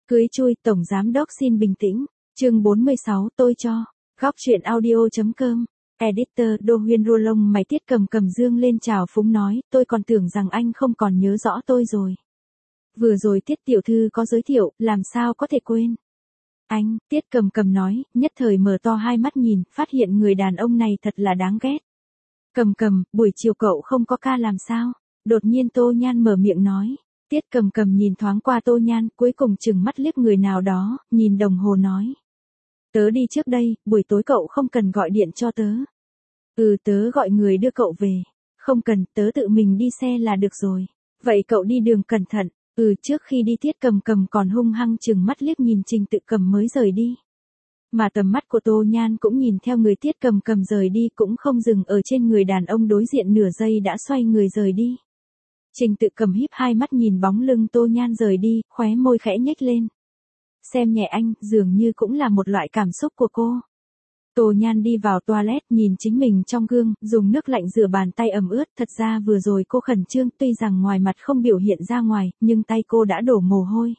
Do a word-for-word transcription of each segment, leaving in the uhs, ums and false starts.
Cưới chui, Tổng Giám Đốc xin bình tĩnh. Chương bốn mươi sáu tôi cho. Góc truyện audio.com. Editor Đô Huyên rô lông mày Tiết Cầm Cầm dương lên chào phúng nói, tôi còn tưởng rằng anh không còn nhớ rõ tôi rồi. Vừa rồi Tiết tiểu thư có giới thiệu, làm sao có thể quên. Anh, Tiết Cầm Cầm nói, nhất thời mở to hai mắt nhìn, phát hiện người đàn ông này thật là đáng ghét. Cầm Cầm, buổi chiều cậu không có ca làm sao? Đột nhiên Tô Nhan mở miệng nói. Tiết Cầm Cầm nhìn thoáng qua Tô Nhan, cuối cùng chừng mắt liếc người nào đó, nhìn đồng hồ nói. Tớ đi trước đây, buổi tối cậu không cần gọi điện cho tớ. Ừ, tớ gọi người đưa cậu về. Không cần, tớ tự mình đi xe là được rồi. Vậy cậu đi đường cẩn thận. Ừ, trước khi đi Tiết Cầm Cầm còn hung hăng chừng mắt liếc nhìn Trình Tự Cầm mới rời đi. Mà tầm mắt của Tô Nhan cũng nhìn theo người Tiết Cầm Cầm rời đi, cũng không dừng ở trên người đàn ông đối diện nửa giây đã xoay người rời đi. Trình Tự Cầm híp hai mắt nhìn bóng lưng Tô Nhan rời đi, khóe môi khẽ nhếch lên. Xem nhẹ anh, dường như cũng là một loại cảm xúc của cô. Tô Nhan đi vào toilet, nhìn chính mình trong gương, dùng nước lạnh rửa bàn tay ẩm ướt. Thật ra vừa rồi cô khẩn trương, tuy rằng ngoài mặt không biểu hiện ra ngoài, nhưng tay cô đã đổ mồ hôi.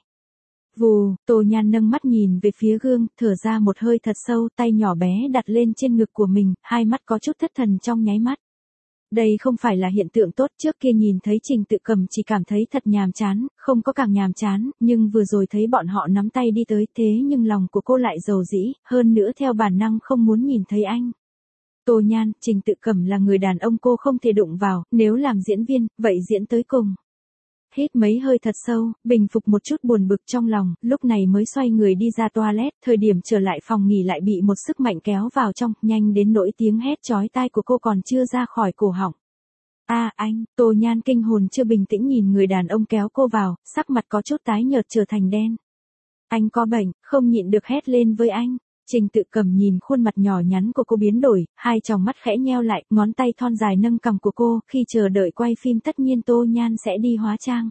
Vù, Tô Nhan nâng mắt nhìn về phía gương, thở ra một hơi thật sâu, tay nhỏ bé đặt lên trên ngực của mình, hai mắt có chút thất thần trong nháy mắt. Đây không phải là hiện tượng tốt, trước kia nhìn thấy Trình Tự Cầm chỉ cảm thấy thật nhàm chán, không có càng nhàm chán, nhưng vừa rồi thấy bọn họ nắm tay đi tới, thế nhưng lòng của cô lại dầu dĩ, hơn nữa theo bản năng không muốn nhìn thấy anh. Tô Nhan, Trình Tự Cầm là người đàn ông cô không thể đụng vào, nếu làm diễn viên, vậy diễn tới cùng. Hít mấy hơi thật sâu, bình phục một chút buồn bực trong lòng, lúc này mới xoay người đi ra toilet, thời điểm trở lại phòng nghỉ lại bị một sức mạnh kéo vào trong, nhanh đến nỗi tiếng hét chói tai của cô còn chưa ra khỏi cổ họng. A à, anh, Tô Nhan kinh hồn chưa bình tĩnh nhìn người đàn ông kéo cô vào, sắc mặt có chút tái nhợt trở thành đen. Anh có bệnh, không nhịn được hét lên với anh. Trình Tự Cầm nhìn khuôn mặt nhỏ nhắn của cô biến đổi, hai tròng mắt khẽ nheo lại, ngón tay thon dài nâng cằm của cô, khi chờ đợi quay phim tất nhiên Tô Nhan sẽ đi hóa trang.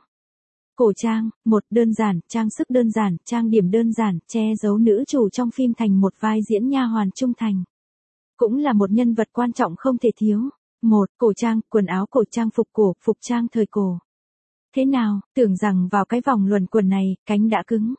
Cổ trang, một, đơn giản, trang sức đơn giản, trang điểm đơn giản, che giấu nữ chủ trong phim thành một vai diễn nha hoàn trung thành. Cũng là một nhân vật quan trọng không thể thiếu. Một, cổ trang, quần áo cổ trang phục cổ, phục trang thời cổ. Thế nào, tưởng rằng vào cái vòng luẩn quẩn này, cánh đã cứng.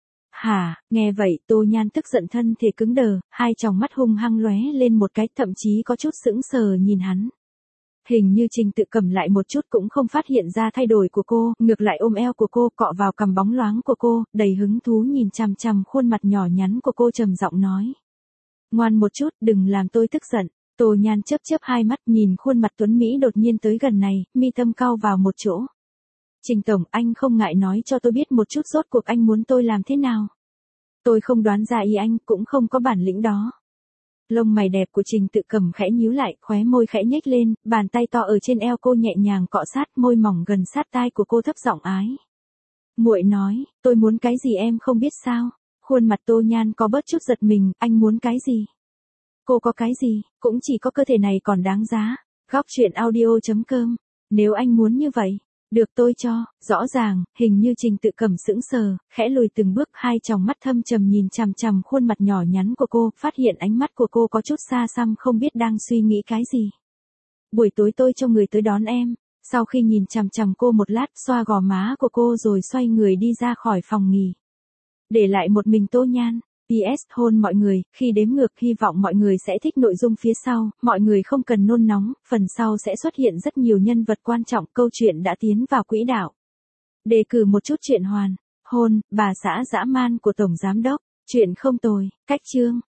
Hả, nghe vậy Tô Nhan tức giận thân thể cứng đờ, hai tròng mắt hung hăng lóe lên một cái, thậm chí có chút sững sờ nhìn hắn. Hình như Trình Tự Cầm lại một chút cũng không phát hiện ra thay đổi của cô, ngược lại ôm eo của cô, cọ vào cằm bóng loáng của cô, đầy hứng thú nhìn chằm chằm khuôn mặt nhỏ nhắn của cô trầm giọng nói. Ngoan một chút, đừng làm tôi tức giận. Tô Nhan chớp chớp hai mắt nhìn khuôn mặt tuấn Mỹ đột nhiên tới gần này, mi tâm cau vào một chỗ. Trình Tổng, anh không ngại nói cho tôi biết một chút rốt cuộc anh muốn tôi làm thế nào. Tôi không đoán ra ý anh, cũng không có bản lĩnh đó. Lông mày đẹp của Trình Tự Cầm khẽ nhíu lại, khóe môi khẽ nhếch lên, bàn tay to ở trên eo cô nhẹ nhàng cọ sát, môi mỏng gần sát tai của cô thấp giọng ái. Muội nói, tôi muốn cái gì em không biết sao? Khuôn mặt Tô Nhan có bớt chút giật mình, anh muốn cái gì? Cô có cái gì, cũng chỉ có cơ thể này còn đáng giá. Góc truyện audio.com. Nếu anh muốn như vậy, được tôi cho. Rõ ràng, hình như Trình Tự Cầm sững sờ, khẽ lùi từng bước, hai tròng mắt thâm trầm nhìn chằm chằm khuôn mặt nhỏ nhắn của cô, phát hiện ánh mắt của cô có chút xa xăm, không biết đang suy nghĩ cái gì. Buổi tối tôi cho người tới đón em. Sau khi nhìn chằm chằm cô một lát, xoa gò má của cô rồi xoay người đi ra khỏi phòng nghỉ. Để lại một mình Tô Nhan. pê ét hôn mọi người, khi đếm ngược hy vọng mọi người sẽ thích nội dung phía sau, mọi người không cần nôn nóng, phần sau sẽ xuất hiện rất nhiều nhân vật quan trọng, câu chuyện đã tiến vào quỹ đạo. Đề cử một chút chuyện hoàn, hôn, bà xã dã man của Tổng Giám Đốc, chuyện không tồi, cách chương.